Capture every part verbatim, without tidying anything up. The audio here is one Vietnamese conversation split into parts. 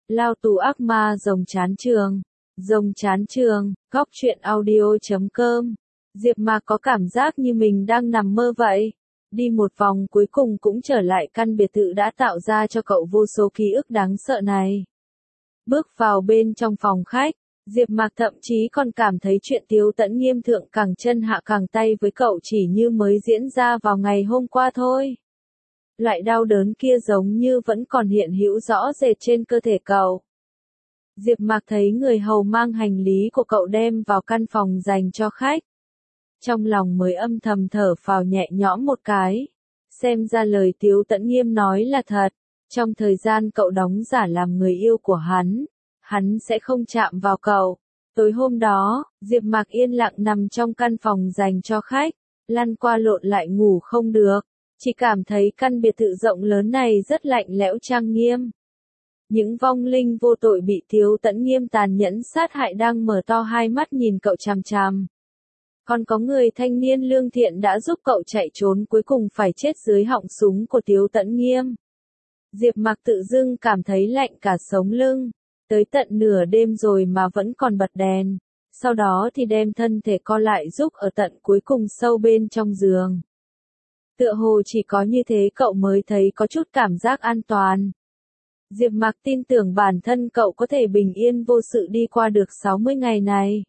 Lao tù ác ma rồng chán trường. Rồng chán trường, góc truyện audio chấm com. Diệp Mạc có cảm giác như mình đang nằm mơ vậy. Đi một vòng cuối cùng cũng trở lại căn biệt thự đã tạo ra cho cậu vô số ký ức đáng sợ này. Bước vào bên trong phòng khách, Diệp Mạc thậm chí còn cảm thấy chuyện Tiếu Tẫn Nghiêm thượng cẳng chân hạ cẳng tay với cậu chỉ như mới diễn ra vào ngày hôm qua thôi. Loại đau đớn kia giống như vẫn còn hiện hữu rõ rệt trên cơ thể cậu. Diệp Mạc thấy người hầu mang hành lý của cậu đem vào căn phòng dành cho khách. Trong lòng mới âm thầm thở phào nhẹ nhõm một cái. Xem ra lời Tiếu Tẫn Nghiêm nói là thật. Trong thời gian cậu đóng giả làm người yêu của hắn, hắn sẽ không chạm vào cậu. Tối hôm đó, Diệp Mạc yên lặng nằm trong căn phòng dành cho khách, lăn qua lộn lại ngủ không được. Chỉ cảm thấy căn biệt thự rộng lớn này rất lạnh lẽo trang nghiêm. Những vong linh vô tội bị Tiếu Tẫn Nghiêm tàn nhẫn sát hại đang mở to hai mắt nhìn cậu chằm chằm. Còn có người thanh niên lương thiện đã giúp cậu chạy trốn cuối cùng phải chết dưới họng súng của Tiếu Tẫn Nghiêm. Diệp Mạc tự dưng cảm thấy lạnh cả sống lưng. Tới tận nửa đêm rồi mà vẫn còn bật đèn. Sau đó thì đem thân thể co lại giúp ở tận cuối cùng sâu bên trong giường. Tựa hồ chỉ có như thế cậu mới thấy có chút cảm giác an toàn. Diệp Mạc tin tưởng bản thân cậu có thể bình yên vô sự đi qua được sáu mươi ngày này.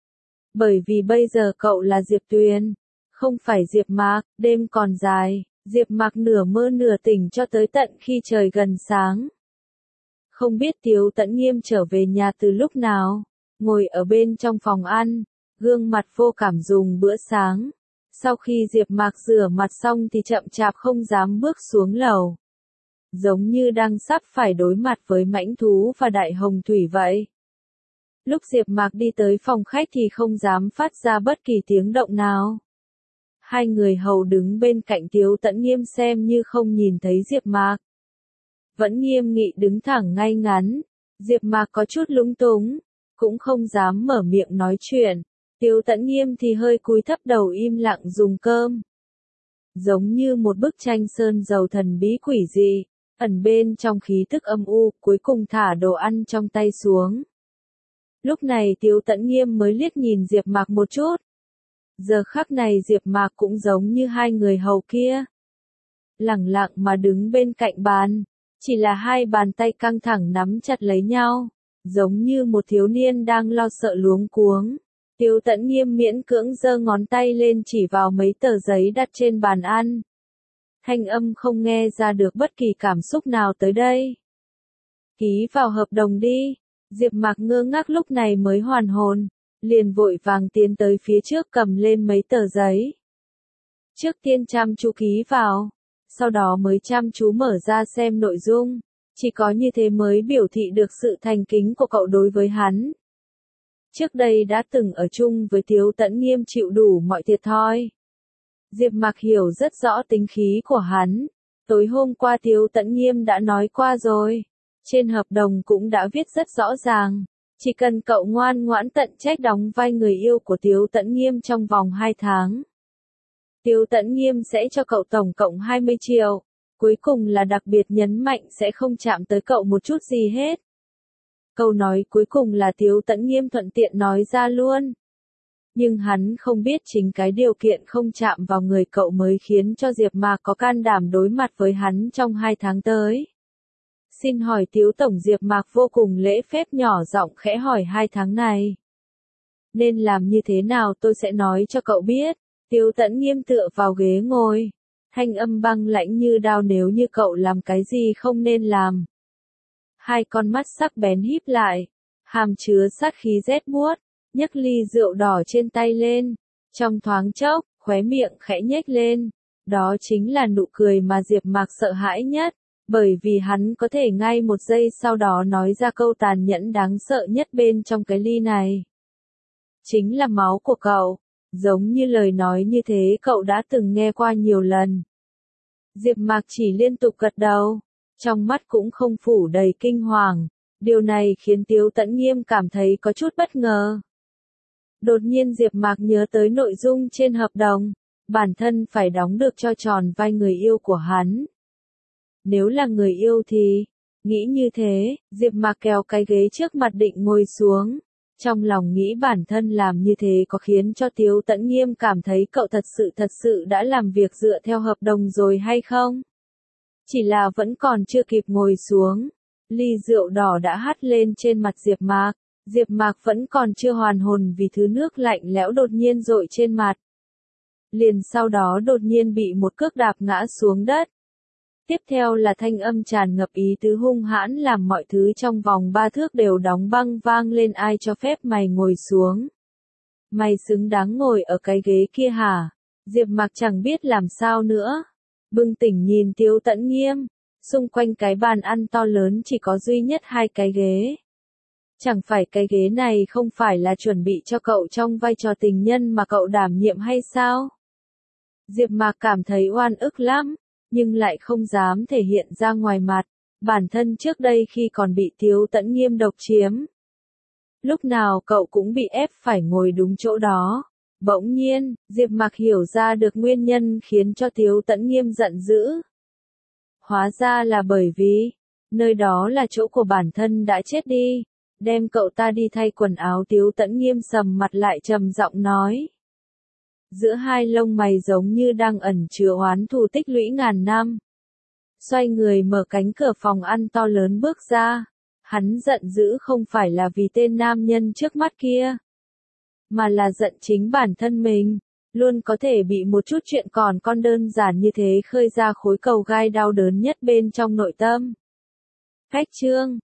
Bởi vì bây giờ cậu là Diệp Tuyền, không phải Diệp Mạc, đêm còn dài, Diệp Mạc nửa mơ nửa tỉnh cho tới tận khi trời gần sáng. Không biết Tiếu Tẫn Nghiêm trở về nhà từ lúc nào, ngồi ở bên trong phòng ăn, gương mặt vô cảm dùng bữa sáng. Sau khi Diệp Mạc rửa mặt xong thì chậm chạp không dám bước xuống lầu. Giống như đang sắp phải đối mặt với mãnh thú và đại hồng thủy vậy. Lúc Diệp Mạc đi tới phòng khách thì không dám phát ra bất kỳ tiếng động nào. Hai người hầu đứng bên cạnh Tiếu Tẫn Nghiêm xem như không nhìn thấy Diệp Mạc. Vẫn nghiêm nghị đứng thẳng ngay ngắn. Diệp Mạc có chút lúng túng, cũng không dám mở miệng nói chuyện. Tiếu Tẫn Nghiêm thì hơi cúi thấp đầu im lặng dùng cơm. Giống như một bức tranh sơn dầu thần bí quỷ dị, ẩn bên trong khí tức âm u, cuối cùng thả đồ ăn trong tay xuống. Lúc này Tiếu Tẫn Nghiêm mới liếc nhìn Diệp Mạc một chút. Giờ khắc này Diệp Mạc cũng giống như hai người hầu kia. Lẳng lặng mà đứng bên cạnh bàn, chỉ là hai bàn tay căng thẳng nắm chặt lấy nhau, giống như một thiếu niên đang lo sợ luống cuống. Tiếu Tẫn Nghiêm miễn cưỡng giơ ngón tay lên chỉ vào mấy tờ giấy đặt trên bàn ăn. Thanh âm không nghe ra được bất kỳ cảm xúc nào tới đây. Ký vào hợp đồng đi. Diệp Mạc ngơ ngác lúc này mới hoàn hồn, liền vội vàng tiến tới phía trước cầm lên mấy tờ giấy. Trước tiên chăm chú ký vào, sau đó mới chăm chú mở ra xem nội dung, chỉ có như thế mới biểu thị được sự thành kính của cậu đối với hắn. Trước đây đã từng ở chung với Tiếu Tẫn Nghiêm chịu đủ mọi thiệt thòi. Diệp Mạc hiểu rất rõ tính khí của hắn. Tối hôm qua Tiếu Tẫn Nghiêm đã nói qua rồi. Trên hợp đồng cũng đã viết rất rõ ràng. Chỉ cần cậu ngoan ngoãn tận trách đóng vai người yêu của Tiếu Tẫn Nghiêm trong vòng hai tháng. Tiếu Tẫn Nghiêm sẽ cho cậu tổng cộng hai mươi triệu. Cuối cùng là đặc biệt nhấn mạnh sẽ không chạm tới cậu một chút gì hết. Câu nói cuối cùng là Tiếu Tẫn Nghiêm thuận tiện nói ra luôn. Nhưng hắn không biết chính cái điều kiện không chạm vào người cậu mới khiến cho Diệp Mạc có can đảm đối mặt với hắn trong hai tháng tới. Xin hỏi Tiếu Tổng. Diệp Mạc vô cùng lễ phép nhỏ giọng khẽ hỏi hai tháng này. Nên làm như thế nào tôi sẽ nói cho cậu biết. Tiếu Tẫn Nghiêm tựa vào ghế ngồi. Thanh âm băng lãnh như đao nếu như cậu làm cái gì không nên làm. Hai con mắt sắc bén híp lại. Hàm chứa sát khí rét buốt. Nhấc ly rượu đỏ trên tay lên. Trong thoáng chốc, khóe miệng khẽ nhếch lên. Đó chính là nụ cười mà Diệp Mạc sợ hãi nhất. Bởi vì hắn có thể ngay một giây sau đó nói ra câu tàn nhẫn đáng sợ nhất bên trong cái ly này. Chính là máu của cậu. Giống như lời nói như thế cậu đã từng nghe qua nhiều lần. Diệp Mạc chỉ liên tục gật đầu. Trong mắt cũng không phủ đầy kinh hoàng. Điều này khiến Tiếu Tẫn Nghiêm cảm thấy có chút bất ngờ. Đột nhiên Diệp Mạc nhớ tới nội dung trên hợp đồng. Bản thân phải đóng được cho tròn vai người yêu của hắn. Nếu là người yêu thì, Nghĩ như thế, Diệp Mạc kéo cái ghế trước mặt định ngồi xuống. Trong lòng nghĩ bản thân làm như thế có khiến cho Tiếu Tẫn Nghiêm cảm thấy cậu thật sự thật sự đã làm việc dựa theo hợp đồng rồi hay không? Chỉ là vẫn còn chưa kịp ngồi xuống. Ly rượu đỏ đã hắt lên trên mặt Diệp Mạc. Diệp Mạc vẫn còn chưa hoàn hồn vì thứ nước lạnh lẽo đột nhiên dội trên mặt. Liền sau đó đột nhiên bị một cước đạp ngã xuống đất. Tiếp theo là thanh âm tràn ngập ý tứ hung hãn làm mọi thứ trong vòng ba thước đều đóng băng vang lên, ai cho phép mày ngồi xuống. Mày xứng đáng ngồi ở cái ghế kia hả? Diệp Mạc chẳng biết làm sao nữa. Bừng tỉnh nhìn Tiếu Tẫn Nghiêm, xung quanh cái bàn ăn to lớn chỉ có duy nhất hai cái ghế. Chẳng phải cái ghế này không phải là chuẩn bị cho cậu trong vai trò tình nhân mà cậu đảm nhiệm hay sao? Diệp Mạc cảm thấy oan ức lắm, nhưng lại không dám thể hiện ra ngoài mặt. Bản thân trước đây khi còn bị Tiếu Tẫn Nghiêm độc chiếm, lúc nào cậu cũng bị ép phải ngồi đúng chỗ đó. Bỗng nhiên, Diệp Mạc hiểu ra được nguyên nhân khiến cho Tiếu Tẫn Nghiêm giận dữ. Hóa ra là bởi vì, nơi đó là chỗ của bản thân đã chết đi. Đem cậu ta đi thay quần áo. Tiếu Tẫn Nghiêm sầm mặt lại trầm giọng nói. Giữa hai lông mày giống như đang ẩn chứa oán thù tích lũy ngàn năm. Xoay người mở cánh cửa phòng ăn to lớn bước ra. Hắn giận dữ không phải là vì tên nam nhân trước mắt kia, mà là giận chính bản thân mình. Luôn có thể bị một chút chuyện còn con đơn giản như thế khơi ra khối cầu gai đau đớn nhất bên trong nội tâm. Khách chương